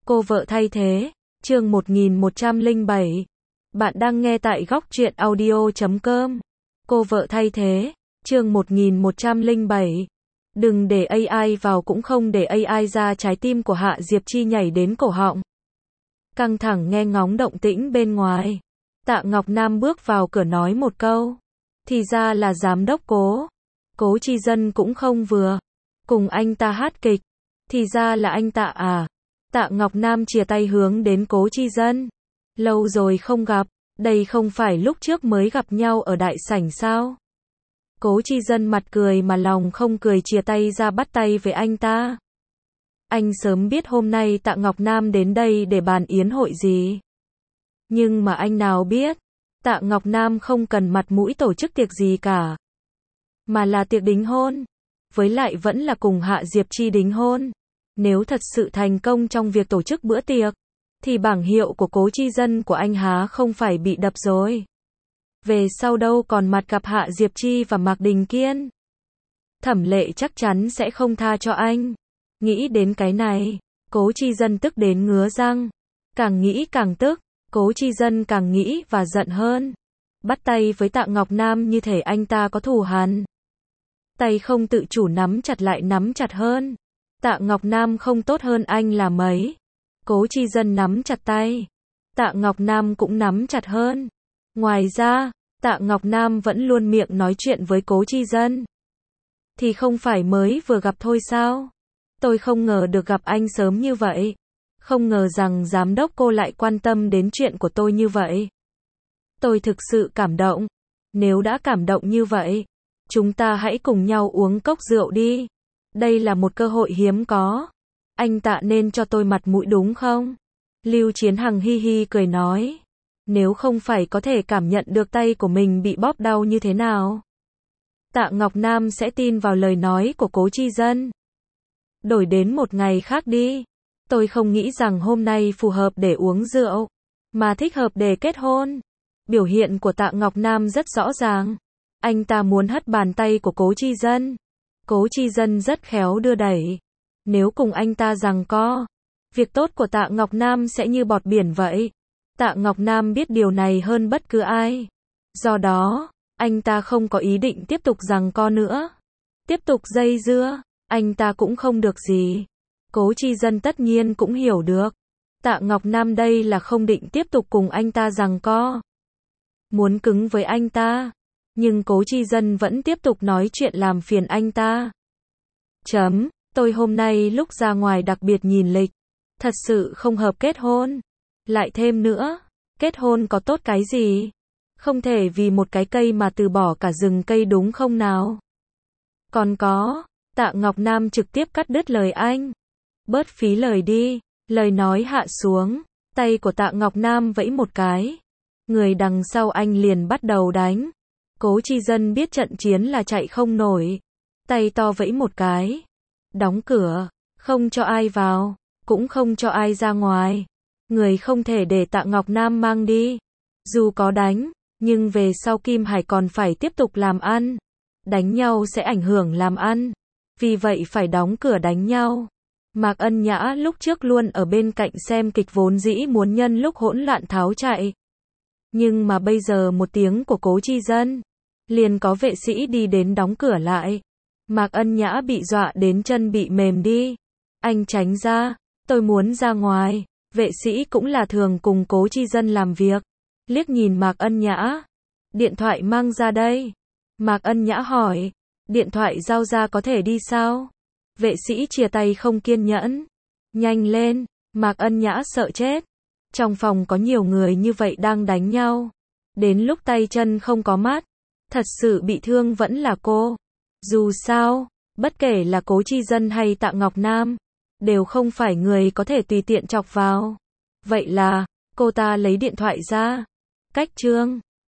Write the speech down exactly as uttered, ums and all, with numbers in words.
Cô vợ thay thế, chương một nghìn một trăm lẻ bảy. Bạn đang nghe tại góc truyện audio chấm com. Cô vợ thay thế, chương một nghìn một trăm lẻ bảy. Đừng để a i vào cũng không để a i ra, trái tim của Hạ Diệp Chi nhảy đến cổ họng. Căng thẳng nghe ngóng động tĩnh bên ngoài. Tạ Ngọc Nam bước vào cửa nói một câu. Thì ra là giám đốc Cố. Cố Chi Dân cũng không vừa. Cùng anh ta hát kịch. Thì ra là anh Tạ à. Tạ Ngọc Nam chìa tay hướng đến Cố Chi Dân. Lâu rồi không gặp, đây không phải lúc trước mới gặp nhau ở đại sảnh sao? Cố Chi Dân mặt cười mà lòng không cười, chìa tay ra bắt tay với anh ta. Anh sớm biết hôm nay Tạ Ngọc Nam đến đây để bàn yến hội gì. Nhưng mà anh nào biết, Tạ Ngọc Nam không cần mặt mũi tổ chức tiệc gì cả. Mà là tiệc đính hôn. Với lại vẫn là cùng Hạ Diệp Chi đính hôn. Nếu thật sự thành công trong việc tổ chức bữa tiệc, thì bảng hiệu của Cố Chi Dân của anh há không phải bị đập rồi. Về sau đâu còn mặt gặp Hạ Diệp Chi và Mạc Đình Kiên. Thẩm Lệ chắc chắn sẽ không tha cho anh. Nghĩ đến cái này, Cố Chi Dân tức đến ngứa răng. Càng nghĩ càng tức, Cố Chi Dân càng nghĩ và giận hơn. Bắt tay với Tạ Ngọc Nam như thể anh ta có thù hằn. Tay không tự chủ nắm chặt lại nắm chặt hơn. Tạ Ngọc Nam không tốt hơn anh là mấy. Cố Chi Dân nắm chặt tay. Tạ Ngọc Nam cũng nắm chặt hơn. Ngoài ra, Tạ Ngọc Nam vẫn luôn miệng nói chuyện với Cố Chi Dân. Thì không phải mới vừa gặp thôi sao? Tôi không ngờ được gặp anh sớm như vậy. Không ngờ rằng giám đốc cô lại quan tâm đến chuyện của tôi như vậy. Tôi thực sự cảm động. Nếu đã cảm động như vậy, chúng ta hãy cùng nhau uống cốc rượu đi. Đây là một cơ hội hiếm có. Anh Tạ nên cho tôi mặt mũi đúng không? Lưu Chiến Hằng hi hi cười nói. Nếu không phải có thể cảm nhận được tay của mình bị bóp đau như thế nào, Tạ Ngọc Nam sẽ tin vào lời nói của Cố Chi Dân. Đổi đến một ngày khác đi. Tôi không nghĩ rằng hôm nay phù hợp để uống rượu, mà thích hợp để kết hôn. Biểu hiện của Tạ Ngọc Nam rất rõ ràng. Anh ta muốn hất bàn tay của Cố Chi Dân. Cố Chi Dân rất khéo đưa đẩy. Nếu cùng anh ta giằng co, việc tốt của Tạ Ngọc Nam sẽ như bọt biển vậy. Tạ Ngọc Nam biết điều này hơn bất cứ ai. Do đó, anh ta không có ý định tiếp tục giằng co nữa. Tiếp tục dây dưa, anh ta cũng không được gì. Cố Chi Dân tất nhiên cũng hiểu được. Tạ Ngọc Nam đây là không định tiếp tục cùng anh ta giằng co. Muốn cứng với anh ta. Nhưng Cố Chi Dân vẫn tiếp tục nói chuyện làm phiền anh ta. Chấm, tôi hôm nay lúc ra ngoài đặc biệt nhìn lịch. Thật sự không hợp kết hôn. Lại thêm nữa, kết hôn có tốt cái gì? Không thể vì một cái cây mà từ bỏ cả rừng cây đúng không nào? Còn có, Tạ Ngọc Nam trực tiếp cắt đứt lời anh. Bớt phí lời đi. Lời nói hạ xuống, tay của Tạ Ngọc Nam vẫy một cái. Người đằng sau anh liền bắt đầu đánh. Cố Chi Dân biết trận chiến là chạy không nổi. Tay to vẫy một cái. Đóng cửa, không cho ai vào, cũng không cho ai ra ngoài. Người không thể để Tạ Ngọc Nam mang đi. Dù có đánh, nhưng về sau Kim Hải còn phải tiếp tục làm ăn. Đánh nhau sẽ ảnh hưởng làm ăn. Vì vậy phải đóng cửa đánh nhau. Mạc Ân Nhã lúc trước luôn ở bên cạnh xem kịch, vốn dĩ muốn nhân lúc hỗn loạn tháo chạy. Nhưng mà bây giờ một tiếng của Cố Chi Dân, liền có vệ sĩ đi đến đóng cửa lại. Mạc Ân Nhã bị dọa đến chân bị mềm đi. Anh tránh ra, tôi muốn ra ngoài. Vệ sĩ cũng là thường cùng Cố Chi Dân làm việc. Liếc nhìn Mạc Ân Nhã. Điện thoại mang ra đây. Mạc Ân Nhã hỏi. Điện thoại giao ra có thể đi sao? Vệ sĩ chìa tay không kiên nhẫn. Nhanh lên. Mạc Ân Nhã sợ chết. Trong phòng có nhiều người như vậy đang đánh nhau. Đến lúc tay chân không có mắt. Thật sự bị thương vẫn là cô. Dù sao, bất kể là Cố Chi Dân hay Tạ Ngọc Nam, đều không phải người có thể tùy tiện chọc vào. Vậy là, cô ta lấy điện thoại ra. Cách chương.